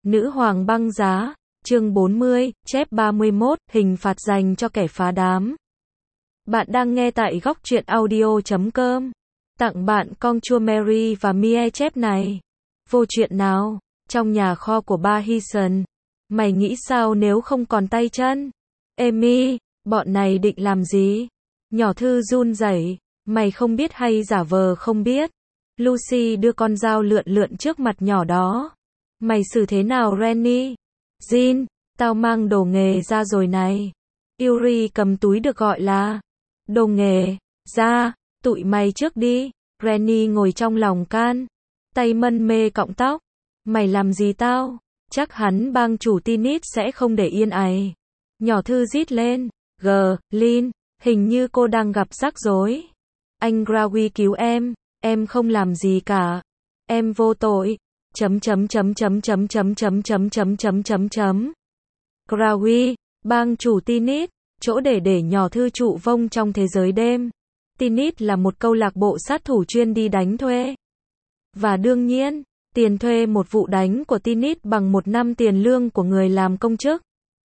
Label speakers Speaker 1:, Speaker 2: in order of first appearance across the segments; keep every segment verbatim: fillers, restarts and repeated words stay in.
Speaker 1: Nữ hoàng băng giá, chương bốn mươi, chép ba mươi mốt, hình phạt dành cho kẻ phá đám. Bạn đang nghe tại góc truyện audio chấm com. Tặng bạn con chua Mary và Mie chép này. Vô chuyện nào, trong nhà kho của ba Hyson. Mày nghĩ sao nếu không còn tay chân? Amy, bọn này định làm gì? Nhỏ thư run rẩy, mày không biết hay giả vờ không biết? Lucy đưa con dao lượn lượn trước mặt nhỏ đó. Mày xử thế nào Rennie? Jean, tao mang đồ nghề ra rồi này. Yuri cầm túi được gọi là đồ nghề, ra, tụi mày trước đi. Rennie ngồi trong lòng can, tay mân mê cọng tóc. Mày làm gì tao? Chắc hắn bang chủ Tinit sẽ không để yên ấy. Nhỏ thư rít lên, G, Lin, hình như cô đang gặp rắc rối. Anh Grawi cứu em, em không làm gì cả. Em vô tội. Chấm chấm chấm chấm chấm chấm chấm chấm chấm chấm chấm chấm. Grawi, bang chủ Tinit, chỗ để để nhỏ thư trụ vong trong thế giới đêm. Tinit là một câu lạc bộ sát thủ chuyên đi đánh thuê. Và đương nhiên, tiền thuê một vụ đánh của Tinit bằng một năm tiền lương của người làm công chức.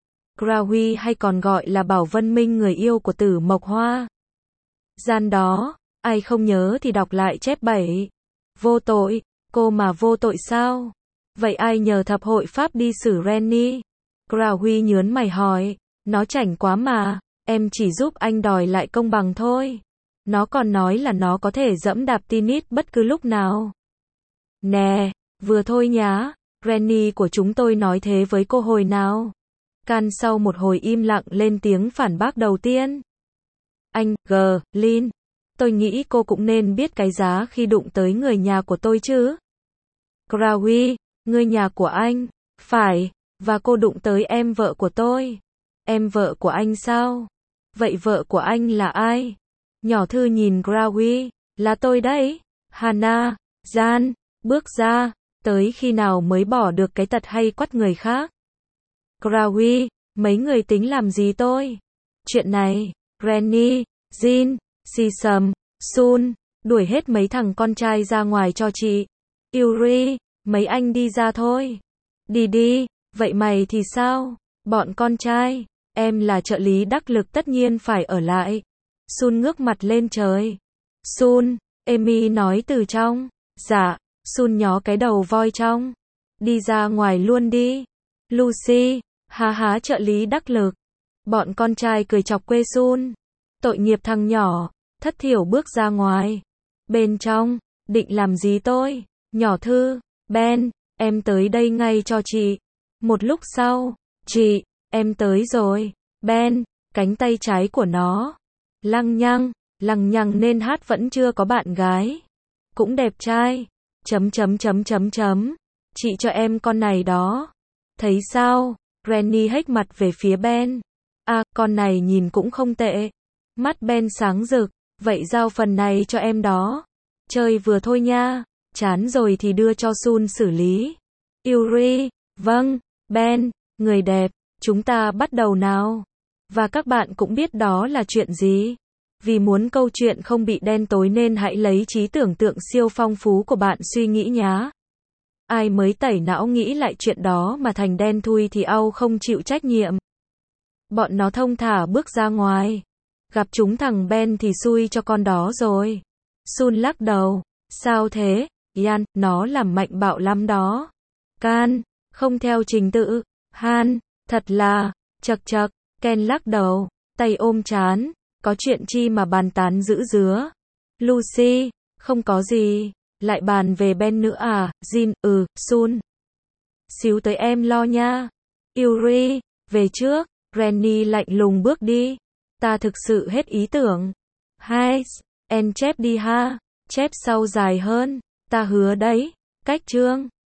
Speaker 1: Grawi hay còn gọi là Bảo Vân Minh, người yêu của Tử Mộc Hoa. Gian đó, ai không nhớ thì đọc lại chép bảy. Vô tội, cô mà vô tội sao? Vậy ai nhờ thập hội Pháp đi xử Rennie? Grawi nhớn mày hỏi, nó chảnh quá mà, em chỉ giúp anh đòi lại công bằng thôi. Nó còn nói là nó có thể dẫm đạp Tinit bất cứ lúc nào. Nè, vừa thôi nhá, Rennie của chúng tôi nói thế với cô hồi nào? Can sau một hồi im lặng lên tiếng phản bác đầu tiên. Anh, G, Lin, tôi nghĩ cô cũng nên biết cái giá khi đụng tới người nhà của tôi chứ. Grawi, người nhà của anh, phải, và cô đụng tới em vợ của tôi. Em vợ của anh sao? Vậy vợ của anh là ai? Nhỏ thư nhìn Grawi, là tôi đấy. Hannah, Gian, bước ra, tới khi nào mới bỏ được cái tật hay quắt người khác? Grawi, mấy người tính làm gì tôi? Chuyện này, Rennie, Jean, Sisam, Sun, đuổi hết mấy thằng con trai ra ngoài cho chị. Yuri, mấy anh đi ra thôi. Đi đi, vậy mày thì sao? Bọn con trai, em là trợ lý đắc lực tất nhiên phải ở lại. Sun ngước mặt lên trời. Sun, Amy nói từ trong. Dạ, Sun nhó cái đầu voi trong. Đi ra ngoài luôn đi. Lucy, há há trợ lý đắc lực. Bọn con trai cười chọc quê Sun. Tội nghiệp thằng nhỏ, thất thiểu bước ra ngoài. Bên trong, định làm gì tôi? Nhỏ thư, Ben, em tới đây ngay cho chị. Một lúc sau, chị, em tới rồi. Ben, cánh tay trái của nó. Lăng nhăng, lăng nhăng nên hát vẫn chưa có bạn gái. Cũng đẹp trai. Chấm chấm chấm chấm chấm. Chị cho em con này đó. Thấy sao? Rennie hếch mặt về phía Ben. À, con này nhìn cũng không tệ. Mắt Ben sáng rực. Vậy giao phần này cho em đó. Chơi vừa thôi nha. Chán rồi thì đưa cho Sun xử lý. Yuri, vâng, Ben, người đẹp, chúng ta bắt đầu nào. Và các bạn cũng biết đó là chuyện gì. Vì muốn câu chuyện không bị đen tối nên hãy lấy trí tưởng tượng siêu phong phú của bạn suy nghĩ nhá. Ai mới tẩy não nghĩ lại chuyện đó mà thành đen thui thì au không chịu trách nhiệm. Bọn nó thông thả bước ra ngoài. Gặp chúng thằng Ben thì xui cho con đó rồi. Sun lắc đầu. Sao thế? Yan, nó làm mạnh bạo lắm đó. Can, không theo trình tự. Han, thật là, chật chật. Ken lắc đầu, tay ôm trán. Có chuyện chi mà bàn tán dữ dứa? Lucy, không có gì. Lại bàn về Ben nữa à? Jean, ừ, Sun. Xíu tới em lo nha. Yuri, về trước. Rennie lạnh lùng bước đi. Ta thực sự hết ý tưởng. Hai, en chép đi ha. Chép sau dài hơn. Ta hứa đấy. Cách chương.